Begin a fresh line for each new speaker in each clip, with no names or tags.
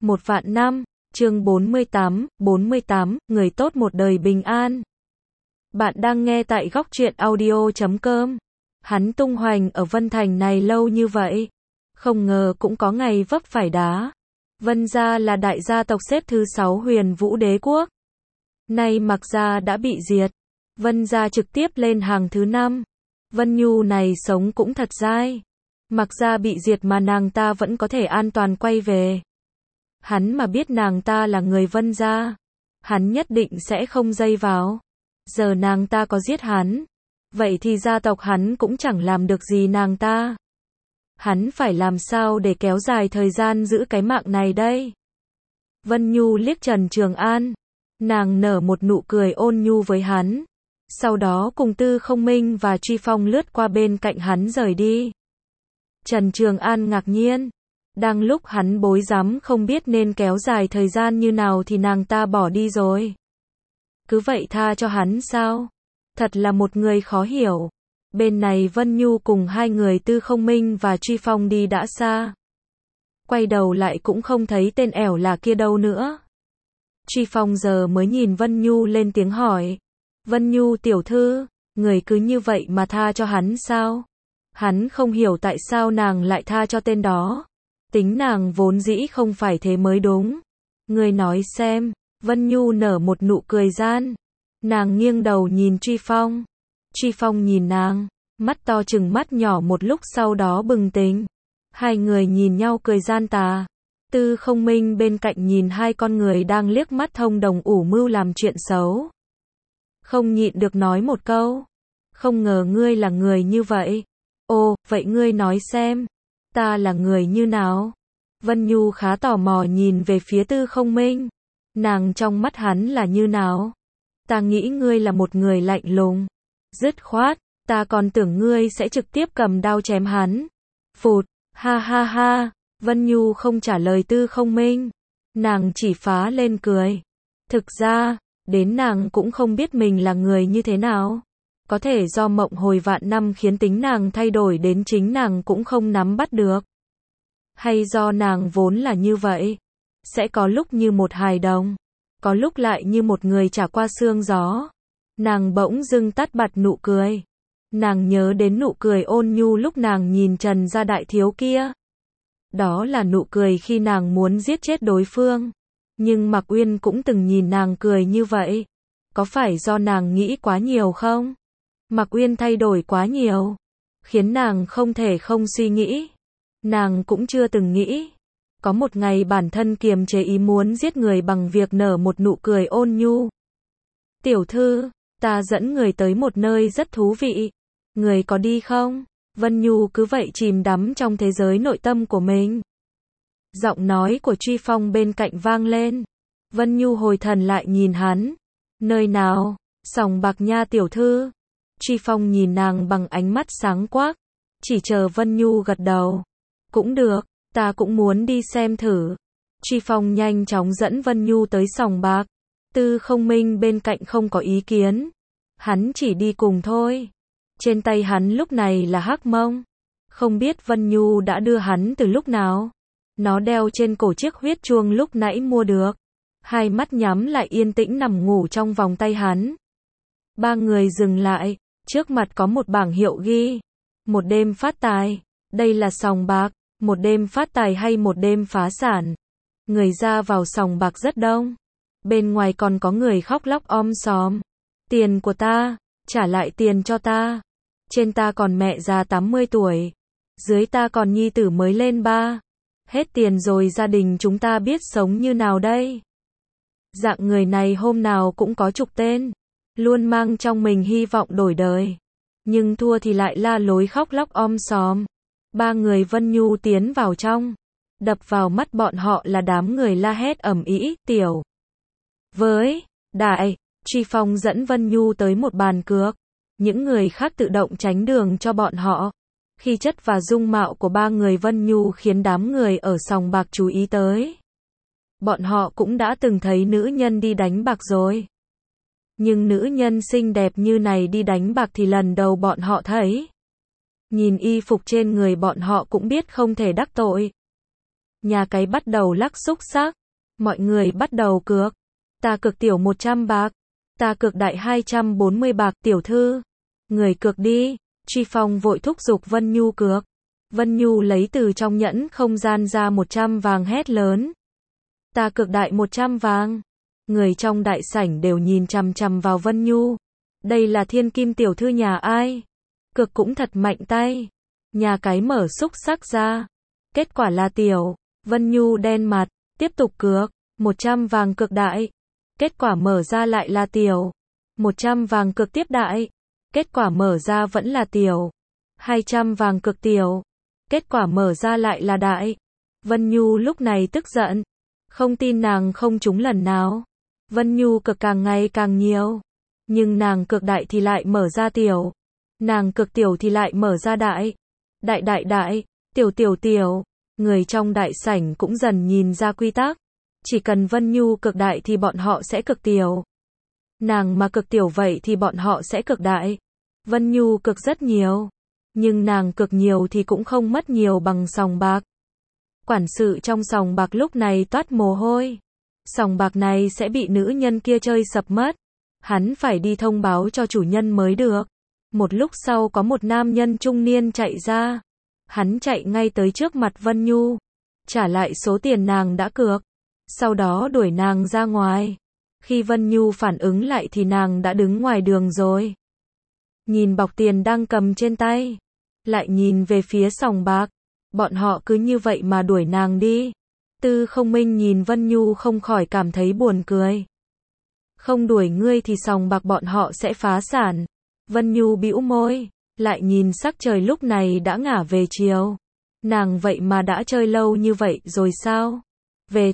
Một vạn năm, chương 48, người tốt một đời bình an. Bạn đang nghe tại góc truyện audio.com. Hắn tung hoành ở Vân Thành này lâu như vậy, không ngờ cũng có ngày vấp phải đá. Vân gia là đại gia tộc xếp thứ 6 Huyền Vũ Đế quốc. Nay Mạc gia đã bị diệt, Vân gia trực tiếp lên hàng thứ 5. Vân Nhu này sống cũng thật dai. Mạc gia bị diệt mà nàng ta vẫn có thể an toàn quay về. Hắn mà biết nàng ta là người Vân gia, hắn nhất định sẽ không dây vào. Giờ nàng ta có giết hắn, vậy thì gia tộc hắn cũng chẳng làm được gì nàng ta. Hắn phải làm sao để kéo dài thời gian giữ cái mạng này đây? Vân Nhu liếc Trần Trường An, nàng nở một nụ cười ôn nhu với hắn. Sau đó cùng Tư Không Minh và Truy Phong lướt qua bên cạnh hắn rời đi. Trần Trường An ngạc nhiên. Đang lúc hắn bối rắm không biết nên kéo dài thời gian như nào thì nàng ta bỏ đi rồi. Cứ vậy tha cho hắn sao? Thật là một người khó hiểu. Bên này Vân Nhu cùng hai người Tư Không Minh và Truy Phong đi đã xa. Quay đầu lại cũng không thấy tên ẻo là kia đâu nữa. Truy Phong giờ mới nhìn Vân Nhu lên tiếng hỏi. Vân Nhu tiểu thư, người cứ như vậy mà tha cho hắn sao? Hắn không hiểu tại sao nàng lại tha cho tên đó. Tính nàng vốn dĩ không phải thế mới đúng. Người nói xem. Vân Nhu nở một nụ cười gian. Nàng nghiêng đầu nhìn Truy Phong. Truy Phong nhìn nàng, mắt to trừng mắt nhỏ một lúc sau đó bừng tỉnh. Hai người nhìn nhau cười gian tà. Tư Không Minh bên cạnh nhìn hai con người đang liếc mắt thông đồng ủ mưu làm chuyện xấu. Không nhịn được nói một câu. Không ngờ ngươi là người như vậy. Ồ, vậy ngươi nói xem. Ta là người như nào? Vân Nhu khá tò mò nhìn về phía Tư Không Minh. Nàng trong mắt hắn là như nào? Ta nghĩ ngươi là một người lạnh lùng, dứt khoát, ta còn tưởng ngươi sẽ trực tiếp cầm đao chém hắn. Phụt, ha ha ha, Vân Nhu không trả lời Tư Không Minh. Nàng chỉ phá lên cười. Thực ra, đến nàng cũng không biết mình là người như thế nào. Có thể do mộng hồi vạn năm khiến tính nàng thay đổi đến chính nàng cũng không nắm bắt được. Hay do nàng vốn là như vậy. Sẽ có lúc như một hài đồng, có lúc lại như một người trải qua sương gió. Nàng bỗng dưng tắt bật nụ cười. Nàng nhớ đến nụ cười ôn nhu lúc nàng nhìn Trần gia đại thiếu kia. Đó là nụ cười khi nàng muốn giết chết đối phương. Nhưng Mạc Uyên cũng từng nhìn nàng cười như vậy. Có phải do nàng nghĩ quá nhiều không? Mạc Uyên thay đổi quá nhiều, khiến nàng không thể không suy nghĩ. Nàng cũng chưa từng nghĩ. Có một ngày bản thân kiềm chế ý muốn giết người bằng việc nở một nụ cười ôn nhu. Tiểu thư, ta dẫn người tới một nơi rất thú vị. Người có đi không? Vân Nhu cứ vậy chìm đắm trong thế giới nội tâm của mình. Giọng nói của Truy Phong bên cạnh vang lên. Vân Nhu hồi thần lại nhìn hắn. Nơi nào? Sòng bạc nha tiểu thư. Truy Phong nhìn nàng bằng ánh mắt sáng quắc. Chỉ chờ Vân Nhu gật đầu. Cũng được, ta cũng muốn đi xem thử. Truy Phong nhanh chóng dẫn Vân Nhu tới sòng bạc. Tư Không Minh bên cạnh không có ý kiến. Hắn chỉ đi cùng thôi. Trên tay hắn lúc này là hắc mông. Không biết Vân Nhu đã đưa hắn từ lúc nào. Nó đeo trên cổ chiếc huyết chuông lúc nãy mua được. Hai mắt nhắm lại yên tĩnh nằm ngủ trong vòng tay hắn. Ba người dừng lại. Trước mặt có một bảng hiệu ghi. Một đêm phát tài. Đây là sòng bạc. Một đêm phát tài hay một đêm phá sản. Người ra vào sòng bạc rất đông. Bên ngoài còn có người khóc lóc om sòm. Tiền của ta, trả lại tiền cho ta. Trên ta còn mẹ già 80 tuổi. Dưới ta còn nhi tử mới lên 3. Hết tiền rồi gia đình chúng ta biết sống như nào đây? Dạng người này hôm nào cũng có chục tên. Luôn mang trong mình hy vọng đổi đời. Nhưng thua thì lại la lối khóc lóc om sòm. Ba người Vân Nhu tiến vào trong. Đập vào mắt bọn họ là đám người la hét ầm ĩ, tiểu. Với, đại, Truy Phong dẫn Vân Nhu tới một bàn cược. Những người khác tự động tránh đường cho bọn họ. Khí chất và dung mạo của ba người Vân Nhu khiến đám người ở sòng bạc chú ý tới. Bọn họ cũng đã từng thấy nữ nhân đi đánh bạc rồi. Nhưng nữ nhân xinh đẹp như này đi đánh bạc thì lần đầu bọn họ thấy. Nhìn y phục trên người bọn họ cũng biết không thể đắc tội. Nhà cái bắt đầu lắc xúc xắc. Mọi người bắt đầu cược. Ta cược tiểu 100 bạc. Ta cược đại 240 bạc tiểu thư. Người cược đi. Truy Phong vội thúc giục Vân Nhu cược. Vân Nhu lấy từ trong nhẫn không gian ra 100 vàng hét lớn. Ta cược đại 100 vàng. Người trong đại sảnh đều nhìn chằm chằm vào Vân Nhu. Đây là thiên kim tiểu thư nhà ai? Cược cũng thật mạnh tay. Nhà cái mở xúc xắc ra. Kết quả là tiểu. Vân Nhu đen mặt. Tiếp tục cược. 100 vàng cược đại. Kết quả mở ra lại là tiểu. 100 vàng cược tiếp đại. Kết quả mở ra vẫn là tiểu. 200 vàng cược tiểu. Kết quả mở ra lại là đại. Vân Nhu lúc này tức giận. Không tin nàng không trúng lần nào. Vân Nhu cược càng ngày càng nhiều. Nhưng nàng cược đại thì lại mở ra tiểu. Nàng cược tiểu thì lại mở ra đại. Đại, tiểu. Người trong đại sảnh cũng dần nhìn ra quy tắc. Chỉ cần Vân Nhu cực đại thì bọn họ sẽ cực tiểu. Nàng mà cực tiểu vậy thì bọn họ sẽ cực đại. Vân Nhu cực rất nhiều. Nhưng nàng cực nhiều thì cũng không mất nhiều bằng sòng bạc. Quản sự trong sòng bạc lúc này toát mồ hôi. Sòng bạc này sẽ bị nữ nhân kia chơi sập mất. Hắn phải đi thông báo cho chủ nhân mới được. Một lúc sau có một nam nhân trung niên chạy ra. Hắn chạy ngay tới trước mặt Vân Nhu. Trả lại số tiền nàng đã cược. Sau đó đuổi nàng ra ngoài. Khi Vân Nhu phản ứng lại thì nàng đã đứng ngoài đường rồi. Nhìn bọc tiền đang cầm trên tay. Lại nhìn về phía sòng bạc. Bọn họ cứ như vậy mà đuổi nàng đi. Tư Không Minh nhìn Vân Nhu không khỏi cảm thấy buồn cười. Không đuổi ngươi thì sòng bạc bọn họ sẽ phá sản. Vân Nhu bĩu môi. Lại nhìn sắc trời lúc này đã ngả về chiều. Nàng vậy mà đã chơi lâu như vậy rồi sao? Về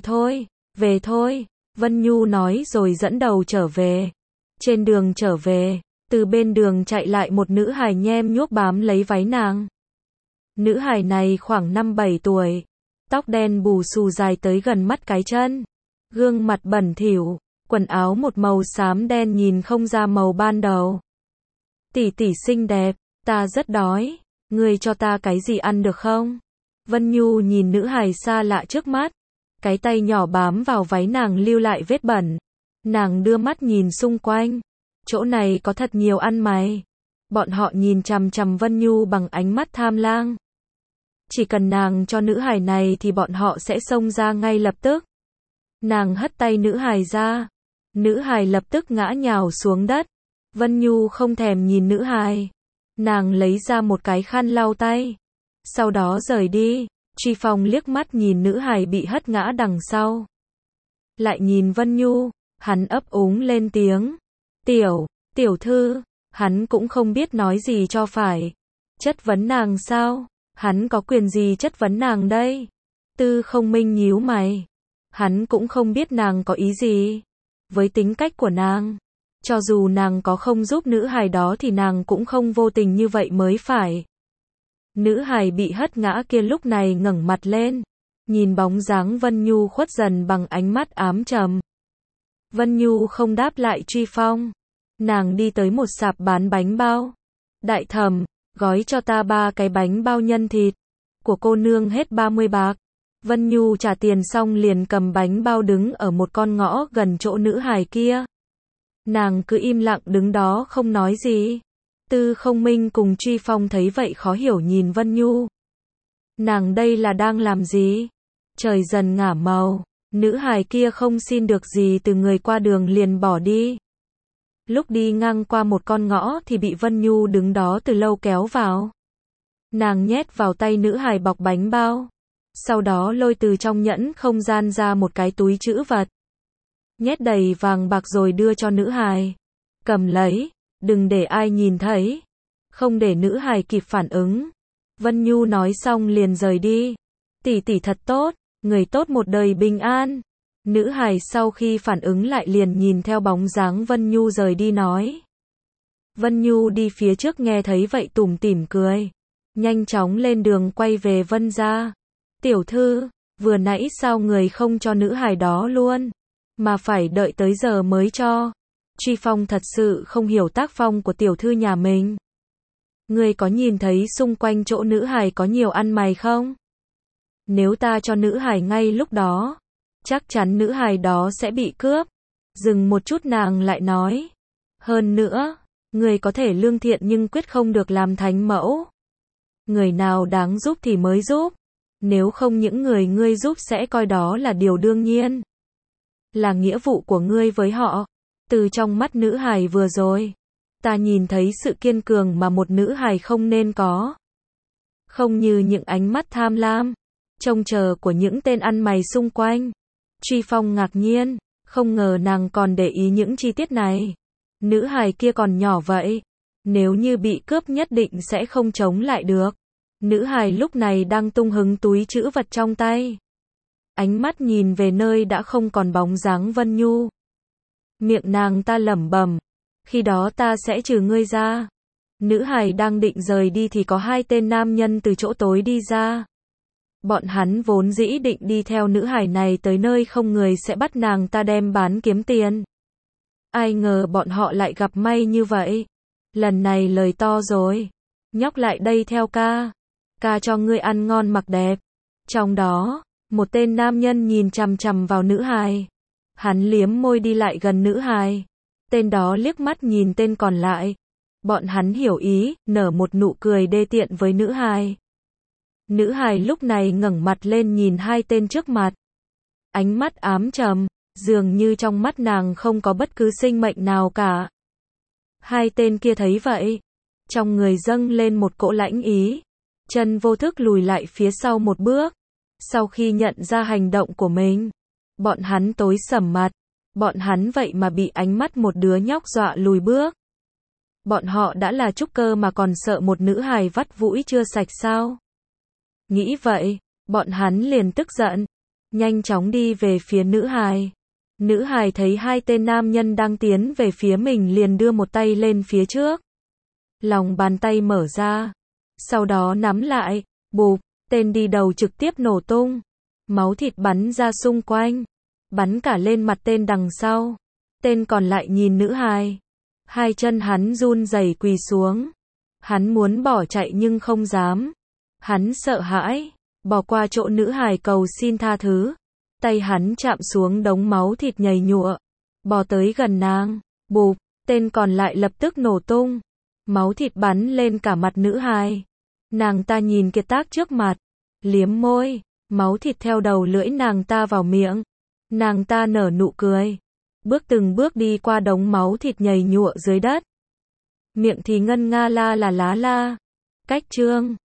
thôi. Vân Nhu nói rồi dẫn đầu trở về. Trên đường trở về, từ bên đường chạy lại một nữ hài nhem nhuốc bám lấy váy nàng. Nữ hài này khoảng 5-7 tuổi. Tóc đen bù xù dài tới gần mắt cái chân. Gương mặt bẩn thỉu, quần áo một màu xám đen nhìn không ra màu ban đầu. Tỷ tỷ xinh đẹp, ta rất đói, ngươi cho ta cái gì ăn được không? Vân Nhu nhìn nữ hài xa lạ trước mắt. Cái tay nhỏ bám vào váy nàng lưu lại vết bẩn. Nàng đưa mắt nhìn xung quanh. Chỗ này có thật nhiều ăn mày. Bọn họ nhìn chằm chằm Vân Nhu bằng ánh mắt tham lang. Chỉ cần nàng cho nữ hài này thì bọn họ sẽ xông ra ngay lập tức. Nàng hất tay nữ hài ra. Nữ hài lập tức ngã nhào xuống đất. Vân Nhu không thèm nhìn nữ hài. Nàng lấy ra một cái khăn lau tay. Sau đó rời đi. Truy Phong liếc mắt nhìn nữ hài bị hất ngã đằng sau. Lại nhìn Vân Nhu, hắn ấp úng lên tiếng. Tiểu thư, hắn cũng không biết nói gì cho phải. Chất vấn nàng sao? Hắn có quyền gì chất vấn nàng đây? Tư Không Minh nhíu mày. Hắn cũng không biết nàng có ý gì. Với tính cách của nàng, cho dù nàng có không giúp nữ hài đó thì nàng cũng không vô tình như vậy mới phải. Nữ hài bị hất ngã kia lúc này ngẩng mặt lên, nhìn bóng dáng Vân Nhu khuất dần bằng ánh mắt ám trầm. Vân Nhu không đáp lại Truy Phong. Nàng đi tới một sạp bán bánh bao. Đại thẩm, gói cho ta 3 cái bánh bao nhân thịt. Của cô nương hết 30 bạc. Vân Nhu trả tiền xong liền cầm bánh bao đứng ở một con ngõ gần chỗ nữ hài kia. Nàng cứ im lặng đứng đó không nói gì. Tư Không Minh cùng Truy Phong thấy vậy khó hiểu nhìn Vân Nhu. Nàng đây là đang làm gì? Trời dần ngả màu, nữ hài kia không xin được gì từ người qua đường liền bỏ đi. Lúc đi ngang qua một con ngõ thì bị Vân Nhu đứng đó từ lâu kéo vào. Nàng nhét vào tay nữ hài bọc bánh bao. Sau đó lôi từ trong nhẫn không gian ra một cái túi trữ vật. Nhét đầy vàng bạc rồi đưa cho nữ hài. Cầm lấy. Đừng để ai nhìn thấy. Không để nữ hài kịp phản ứng. Vân Nhu nói xong liền rời đi. Tỷ tỷ thật tốt, người tốt một đời bình an. Nữ hài sau khi phản ứng lại liền nhìn theo bóng dáng Vân Nhu rời đi nói. Vân Nhu đi phía trước nghe thấy vậy tủm tỉm cười. Nhanh chóng lên đường quay về Vân gia. Tiểu thư, vừa nãy sao người không cho nữ hài đó luôn, mà phải đợi tới giờ mới cho. Truy Phong thật sự không hiểu tác phong của tiểu thư nhà mình. Người có nhìn thấy xung quanh chỗ nữ hài có nhiều ăn mày không? Nếu ta cho nữ hài ngay lúc đó, chắc chắn nữ hài đó sẽ bị cướp. Dừng một chút nàng lại nói. Hơn nữa, người có thể lương thiện nhưng quyết không được làm thánh mẫu. Người nào đáng giúp thì mới giúp. Nếu không những người ngươi giúp sẽ coi đó là điều đương nhiên. Là nghĩa vụ của ngươi với họ. Từ trong mắt nữ hài vừa rồi, ta nhìn thấy sự kiên cường mà một nữ hài không nên có. Không như những ánh mắt tham lam, trông chờ của những tên ăn mày xung quanh. Truy Phong ngạc nhiên, không ngờ nàng còn để ý những chi tiết này. Nữ hài kia còn nhỏ vậy, nếu như bị cướp nhất định sẽ không chống lại được. Nữ hài lúc này đang tung hứng túi trữ vật trong tay. Ánh mắt nhìn về nơi đã không còn bóng dáng Vân Nhu. Miệng nàng ta lẩm bẩm, khi đó ta sẽ trừ ngươi ra. Nữ hài đang định rời đi thì có hai tên nam nhân từ chỗ tối đi ra. Bọn hắn vốn dĩ định đi theo nữ hài này tới nơi không người sẽ bắt nàng ta đem bán kiếm tiền. Ai ngờ bọn họ lại gặp may như vậy. Lần này lời to rồi. Nhóc lại đây theo ca. Ca cho ngươi ăn ngon mặc đẹp. Trong đó, một tên nam nhân nhìn chằm chằm vào nữ hài. Hắn liếm môi đi lại gần nữ hài. Tên đó liếc mắt nhìn tên còn lại. Bọn hắn hiểu ý, nở một nụ cười đê tiện với nữ hài. Nữ hài lúc này ngẩng mặt lên nhìn hai tên trước mặt. Ánh mắt ám trầm, dường như trong mắt nàng không có bất cứ sinh mệnh nào cả. Hai tên kia thấy vậy, trong người dâng lên một cỗ lãnh ý. Chân vô thức lùi lại phía sau một bước. Sau khi nhận ra hành động của mình, bọn hắn tối sầm mặt. Bọn hắn vậy mà bị ánh mắt một đứa nhóc dọa lùi bước. Bọn họ đã là trúc cơ mà còn sợ một nữ hài vắt vũi chưa sạch sao? Nghĩ vậy, bọn hắn liền tức giận, nhanh chóng đi về phía nữ hài. Nữ hài thấy hai tên nam nhân đang tiến về phía mình liền đưa một tay lên phía trước. Lòng bàn tay mở ra, sau đó nắm lại, bụp, tên đi đầu trực tiếp nổ tung. Máu thịt bắn ra xung quanh, bắn cả lên mặt tên đằng sau. Tên còn lại nhìn nữ hài. Hai chân hắn run rẩy quỳ xuống. Hắn muốn bỏ chạy nhưng không dám. Hắn sợ hãi, bỏ qua chỗ nữ hài cầu xin tha thứ. Tay hắn chạm xuống đống máu thịt nhầy nhụa, bò tới gần nàng, bụp, tên còn lại lập tức nổ tung. Máu thịt bắn lên cả mặt nữ hài. Nàng ta nhìn kiệt tác trước mặt, liếm môi, máu thịt theo đầu lưỡi nàng ta vào miệng. Nàng ta nở nụ cười, bước từng bước đi qua đống máu thịt nhầy nhụa dưới đất. Miệng thì ngân nga la là lá la. Cách chương